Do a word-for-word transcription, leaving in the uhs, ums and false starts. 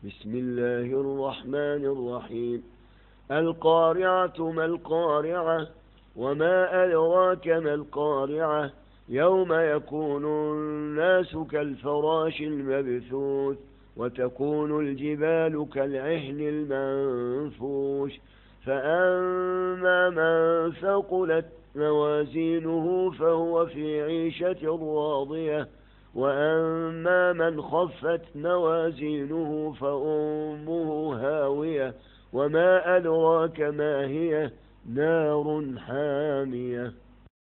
بسم الله الرحمن الرحيم. القارعة ما القارعة وما أدراك ما القارعة يوم يكون الناس كالفراش المبثوث وتكون الجبال كالعهن المنفوش فأما من ثقلت موازينه فهو في عيشة راضية وأما من خفت موازينه فأمه هاوية وما أدراك ما هي نار حامية.